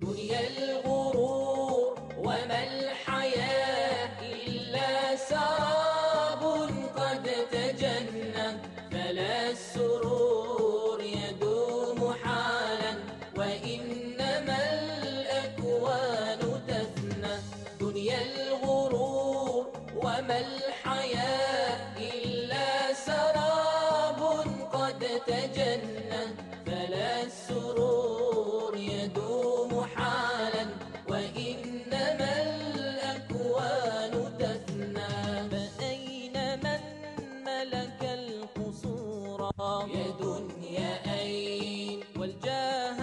دنيا الغرور وما الحياة إلا سراب قد تجنى، فلا السرور يدوم حالا وإنما الأكوان تفنى. دنيا الغرور وما الحياة إلا سراب قد تجنى، فلا السرور يدوم حالا وإنما الأكوان تفنى. فأين من ملك القصور يا دنيا أين؟ والجاه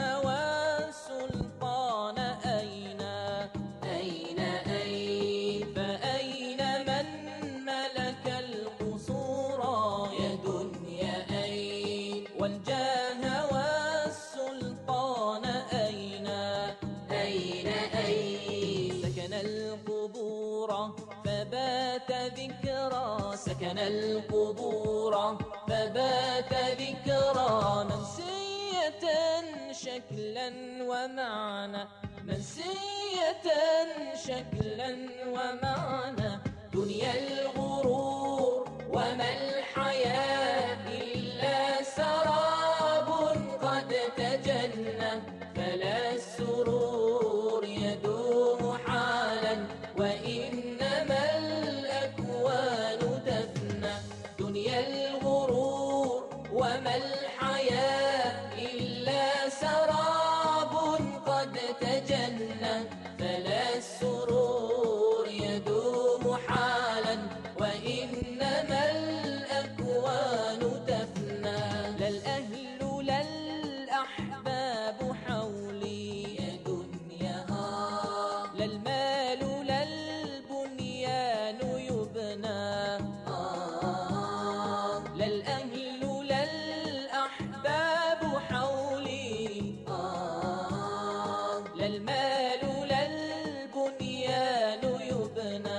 والسلطان أين؟ أين أين؟ فأين من ملك القصور يا دنيا أين؟ والجاه والسلطان أين؟ أين أين؟ سكن القبور فبات ذكرى، سكن القبور فبات ذكرى، منسية شكلا ومعنى، منسية شكلا ومعنى. دنيا الغرور وما الحياة إلا سراب قد تجنى، فلا السرور يدوم حالا وإنما الأكوان تفنى. دنيا الغرور وما الحياة إلا سراب قد تجنى، فلا السرور يدوم حالا وإنما الأكوان تفنى. لا الأهل لا الأحباب حولي يا دنيا، لا المال لا البنيان يبنى، لا الأهل لا الأحباب حولي، لا المال لا البنيان يبنى،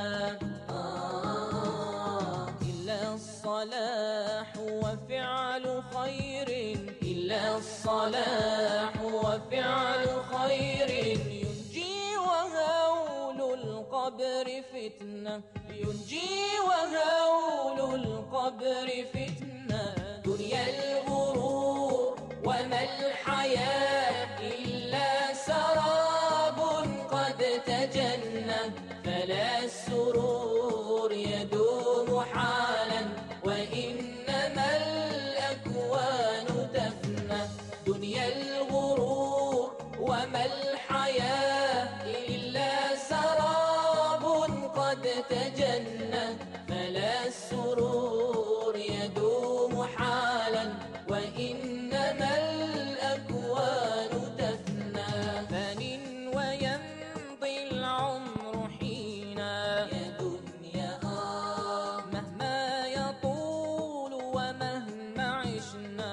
إلا الصلاح وفعل خير، إلا الصلاح وفعل خير، ينجي وهول القبر فتنة، ينجي وهول القبر فتنة. دنيا الغرور وما الحياة إلا سراب قد تجنى، فلا السرور يدوم حالا وإنما الأكوان تفنى. دنيا الغرور وما الحياة إلا سراب قد تجنى، فلا السرور يدوم حالا وإنما الأكوان تفنى. فان ويمضي العمر حينا يا دنيا، مهما يطول ومهما عشنا،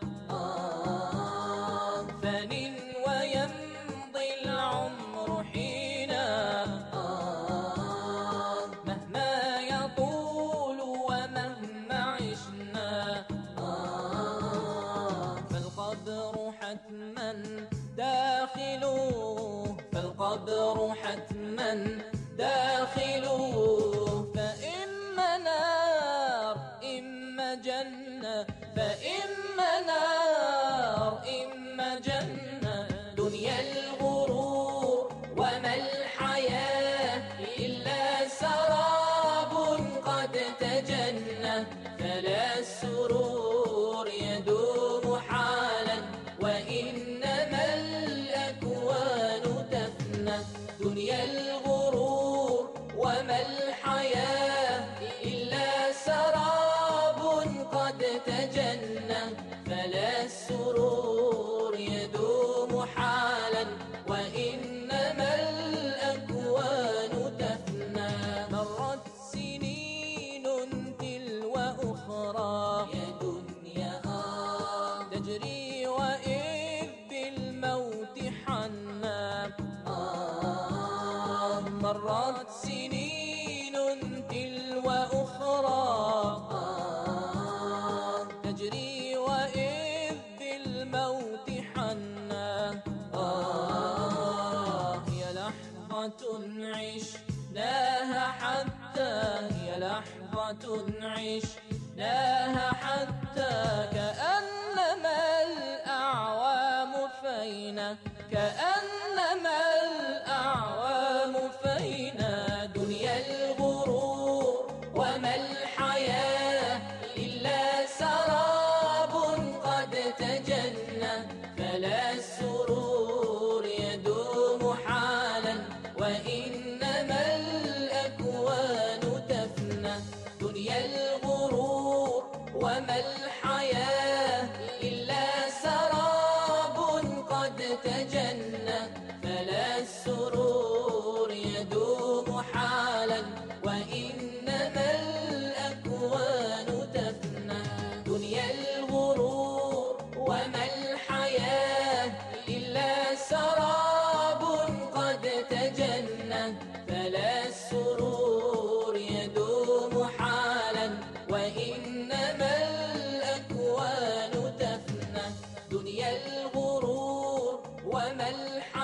فان ويمضي العمر حينا، مهما يطول ومهما عشنا، فالقبر حتما داخله، فالقبر حتما داخله، فإما نار إما جنة، فإما نار إما جنة. دنيا الغرور وما الحياة إلا سراب قد تجنى، فلا السرور يدوم حالا وإنما الأكوان تفنى. دنيا الغرور وما الحياة إلا سراب قد تجنى، فلا السرور يدوم حالا وإنما الأكوان تفنى. مرت سنين تلو أخرى يا دنيا، تجري وإذ بالموت حنا، مرت سنين تلو أخرى، تجري وإذ بالموت حنا. عشناها حتى هي لحظة عشناها حتى كأنما الأعوام فينا كأنما الأعوام فينا دنيا الغرور وما الحياة إلا سراب قد تجنى فلا السرور يدوم حالا وإنما الأكوان تفنى دنيا الغرور وما الحياة إلا سراب قد تجنى فلا السرور يدوم حالا وإنما الأكوان تفنى دنيا الغرور وما الحياة إلا سراب قد تجنى فلا السرور يدوم حالا وإنما الأكوان تفنى دنيا الغرور وما الحياة